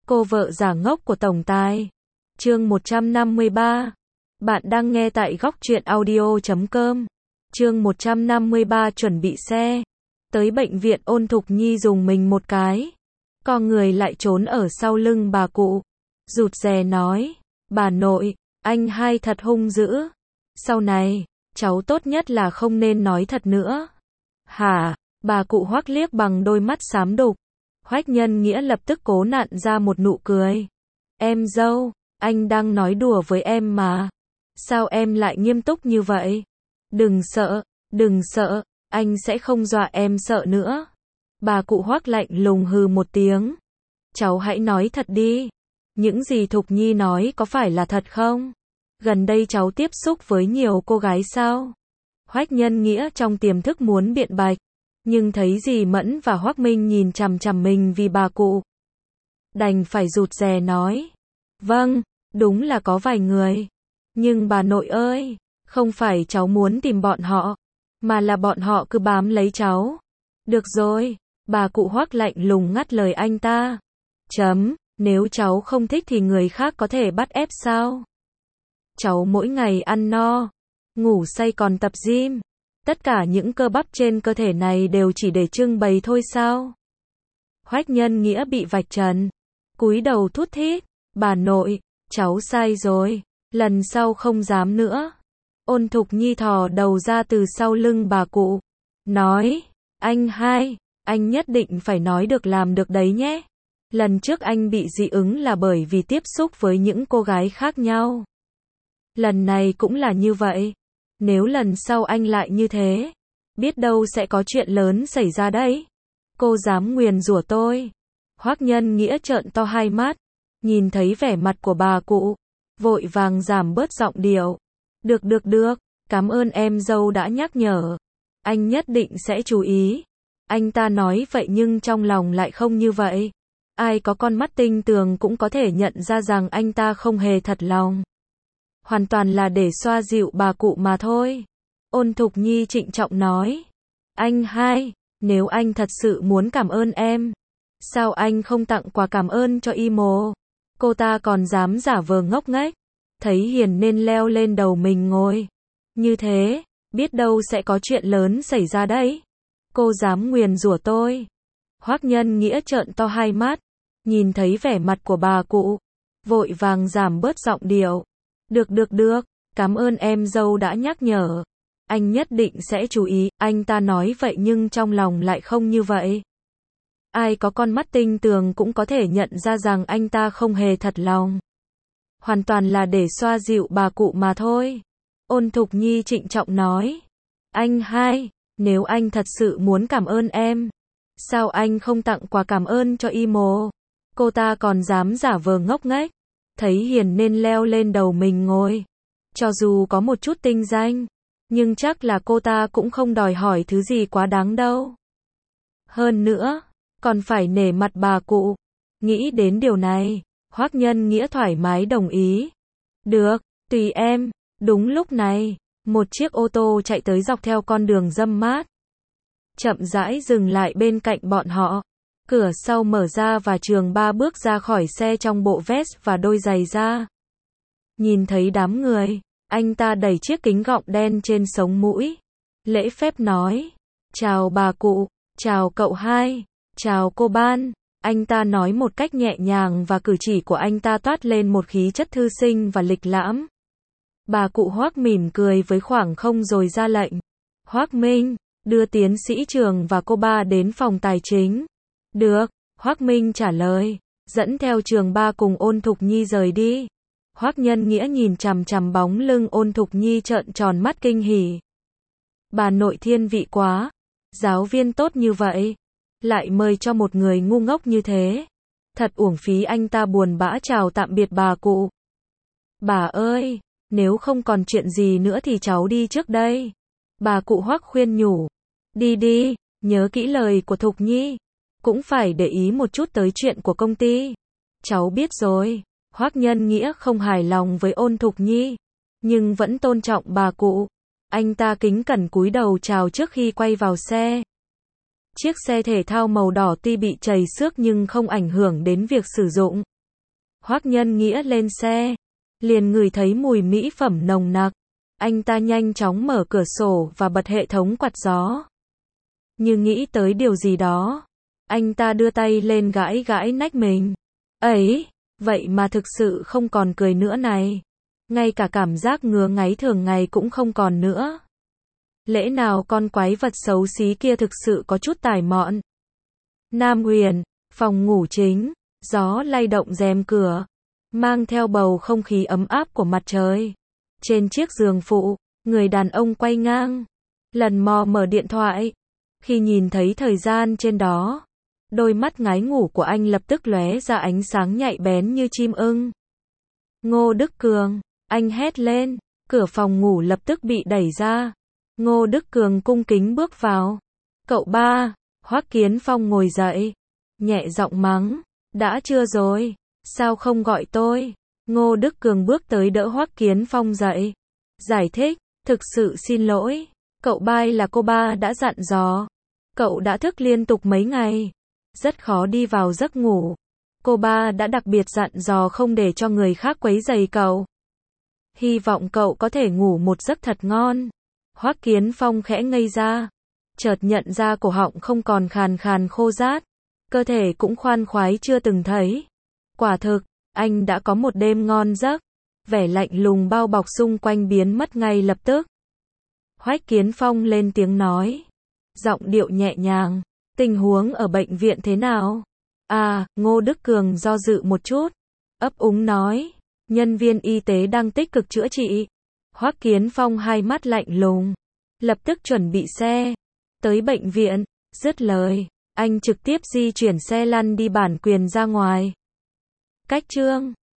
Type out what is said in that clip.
Cô vợ giả ngốc của tổng tài. Chương 153. Bạn đang nghe tại góc truyện audio.com. Chương 153 chuẩn bị xe. Tới bệnh viện Ôn Thục Nhi dùng mình một cái. Co người lại trốn ở sau lưng bà cụ. Rụt rè nói. Bà nội, anh hai thật hung dữ. Sau này, cháu tốt nhất là không nên nói thật nữa. Hả? Bà cụ Hoắc liếc bằng đôi mắt xám đục. Hoắc Nhân Nghĩa lập tức cố nặn ra một nụ cười. Em dâu, anh đang nói đùa với em mà. Sao em lại nghiêm túc như vậy? Đừng sợ, anh sẽ không dọa em sợ nữa. Bà cụ Hoắc lạnh lùng hừ một tiếng. Cháu hãy nói thật đi. Những gì Thục Nhi nói có phải là thật không? Gần đây cháu tiếp xúc với nhiều cô gái sao? Hoắc Nhân Nghĩa trong tiềm thức muốn biện bạch. Nhưng thấy dì Mẫn và Hoắc Minh nhìn chằm chằm mình vì bà cụ. Đành phải rụt rè nói. Vâng, đúng là có vài người. Nhưng bà nội ơi, không phải cháu muốn tìm bọn họ, mà là bọn họ cứ bám lấy cháu. Được rồi, bà cụ Hoắc lạnh lùng ngắt lời anh ta. Nếu cháu không thích thì người khác có thể bắt ép sao? Cháu mỗi ngày ăn no, ngủ say còn tập gym. Tất cả những cơ bắp trên cơ thể này đều chỉ để trưng bày thôi sao? Hoắc Nhân Nghĩa bị vạch trần, cúi đầu thút thít. Bà nội, cháu sai rồi, lần sau không dám nữa. Ôn Thục Nhi thò đầu ra từ sau lưng bà cụ, nói, anh hai, anh nhất định phải nói được làm được đấy nhé. Lần trước anh bị dị ứng là bởi vì tiếp xúc với những cô gái khác nhau. Lần này cũng là như vậy. Nếu lần sau anh lại như thế, biết đâu sẽ có chuyện lớn xảy ra đấy. Cô dám nguyền rủa tôi. Hoắc Nhân Nghĩa trợn to hai mắt, nhìn thấy vẻ mặt của bà cụ, vội vàng giảm bớt giọng điệu. Được, cảm ơn em dâu đã nhắc nhở. Anh nhất định sẽ chú ý. Anh ta nói vậy nhưng trong lòng lại không như vậy. Ai có con mắt tinh tường cũng có thể nhận ra rằng anh ta không hề thật lòng. Hoàn toàn là để xoa dịu bà cụ mà thôi. Ôn Thục Nhi trịnh trọng nói. Anh hai, nếu anh thật sự muốn cảm ơn em, sao anh không tặng quà cảm ơn cho Y Mồ? Cô ta còn dám giả vờ ngốc nghếch. Thấy hiền nên leo lên đầu mình ngồi. Như thế, biết đâu sẽ có chuyện lớn xảy ra đấy. Cô dám nguyền rủa tôi. Hoắc Nhân Nghĩa trợn to hai mắt, nhìn thấy vẻ mặt của bà cụ, vội vàng giảm bớt giọng điệu. Được, cảm ơn em dâu đã nhắc nhở. Anh nhất định sẽ chú ý. Anh ta nói vậy nhưng trong lòng lại không như vậy. Ai có con mắt tinh tường cũng có thể nhận ra rằng anh ta không hề thật lòng. Hoàn toàn là để xoa dịu bà cụ mà thôi. Ôn Thục Nhi trịnh trọng nói. Anh hai, nếu anh thật sự muốn cảm ơn em, sao anh không tặng quà cảm ơn cho Y Mồ? Cô ta còn dám giả vờ ngốc nghếch. Thấy hiền nên leo lên đầu mình ngồi. Cho dù có một chút tinh danh, nhưng chắc là cô ta cũng không đòi hỏi thứ gì quá đáng đâu. Hơn nữa, còn phải nể mặt bà cụ. Nghĩ đến điều này, Hoắc Nhân Nghĩa thoải mái đồng ý. Được, tùy em. Đúng lúc này, một chiếc ô tô chạy tới dọc theo con đường râm mát. Chậm rãi dừng lại bên cạnh bọn họ. Cửa sau mở ra và Trường Ba bước ra khỏi xe trong bộ vest và đôi giày da. Nhìn thấy đám người, anh ta đẩy chiếc kính gọng đen trên sống mũi. Lễ phép nói. Chào bà cụ, chào cậu hai, chào cô Ban. Anh ta nói một cách nhẹ nhàng và cử chỉ của anh ta toát lên một khí chất thư sinh và lịch lãm. Bà cụ Hoắc mỉm cười với khoảng không rồi ra lệnh. Hoắc Minh, đưa tiến sĩ Trường và cô Ba đến phòng tài chính. Được, Hoắc Minh trả lời, dẫn theo Trường Ba cùng Ôn Thục Nhi rời đi. Hoắc Nhân Nghĩa nhìn chằm chằm bóng lưng Ôn Thục Nhi trợn tròn mắt kinh hỉ. Bà nội thiên vị quá, giáo viên tốt như vậy, lại mời cho một người ngu ngốc như thế. Thật uổng phí. Anh ta buồn bã chào tạm biệt bà cụ. Bà ơi, nếu không còn chuyện gì nữa thì cháu đi trước đây. Bà cụ Hoắc khuyên nhủ. Đi, nhớ kỹ lời của Thục Nhi. Cũng phải để ý một chút tới chuyện của công ty. Cháu biết rồi. Hoắc Nhân Nghĩa không hài lòng với Ôn Thục Nhi, nhưng vẫn tôn trọng bà cụ. Anh ta kính cẩn cúi đầu chào trước khi quay vào xe. Chiếc xe thể thao màu đỏ tuy bị trầy xước nhưng không ảnh hưởng đến việc sử dụng. Hoắc Nhân Nghĩa lên xe, liền ngửi thấy mùi mỹ phẩm nồng nặc. Anh ta nhanh chóng mở cửa sổ và bật hệ thống quạt gió. Như nghĩ tới điều gì đó, anh ta đưa tay lên gãi gãi nách mình. Ấy, vậy mà thực sự không còn cười nữa này. Ngay cả cảm giác ngứa ngáy thường ngày cũng không còn nữa. Lẽ nào con quái vật xấu xí kia thực sự có chút tài mọn? Nam Huyền, phòng ngủ chính, gió lay động rèm cửa, mang theo bầu không khí ấm áp của mặt trời. Trên chiếc giường phụ, người đàn ông quay ngang, lần mò mở điện thoại. Khi nhìn thấy thời gian trên đó, đôi mắt ngái ngủ của anh lập tức lóe ra ánh sáng nhạy bén như chim ưng. Ngô Đức Cường, anh hét lên, cửa phòng ngủ lập tức bị đẩy ra. Ngô Đức Cường cung kính bước vào. Cậu ba, Hoắc Kiến Phong ngồi dậy, nhẹ giọng mắng, đã trưa rồi, sao không gọi tôi? Ngô Đức Cường bước tới đỡ Hoắc Kiến Phong dậy, giải thích, thực sự xin lỗi, cậu bai là cô ba đã dặn dò, cậu đã thức liên tục mấy ngày, rất khó đi vào giấc ngủ. Cô ba đã đặc biệt dặn dò không để cho người khác quấy rầy cậu. Hy vọng cậu có thể ngủ một giấc thật ngon. Hoắc Kiến Phong khẽ ngây ra, chợt nhận ra cổ họng không còn khàn khàn khô rát, cơ thể cũng khoan khoái chưa từng thấy. Quả thực, anh đã có một đêm ngon giấc. Vẻ lạnh lùng bao bọc xung quanh biến mất ngay lập tức. Hoắc Kiến Phong lên tiếng nói, giọng điệu nhẹ nhàng, tình huống ở bệnh viện thế nào? À, Ngô Đức Cường do dự một chút, ấp úng nói, nhân viên y tế đang tích cực chữa trị. Hoắc Kiến Phong hai mắt lạnh lùng, lập tức chuẩn bị xe, tới bệnh viện, dứt lời, anh trực tiếp di chuyển xe lăn đi bản quyền ra ngoài. Cách chương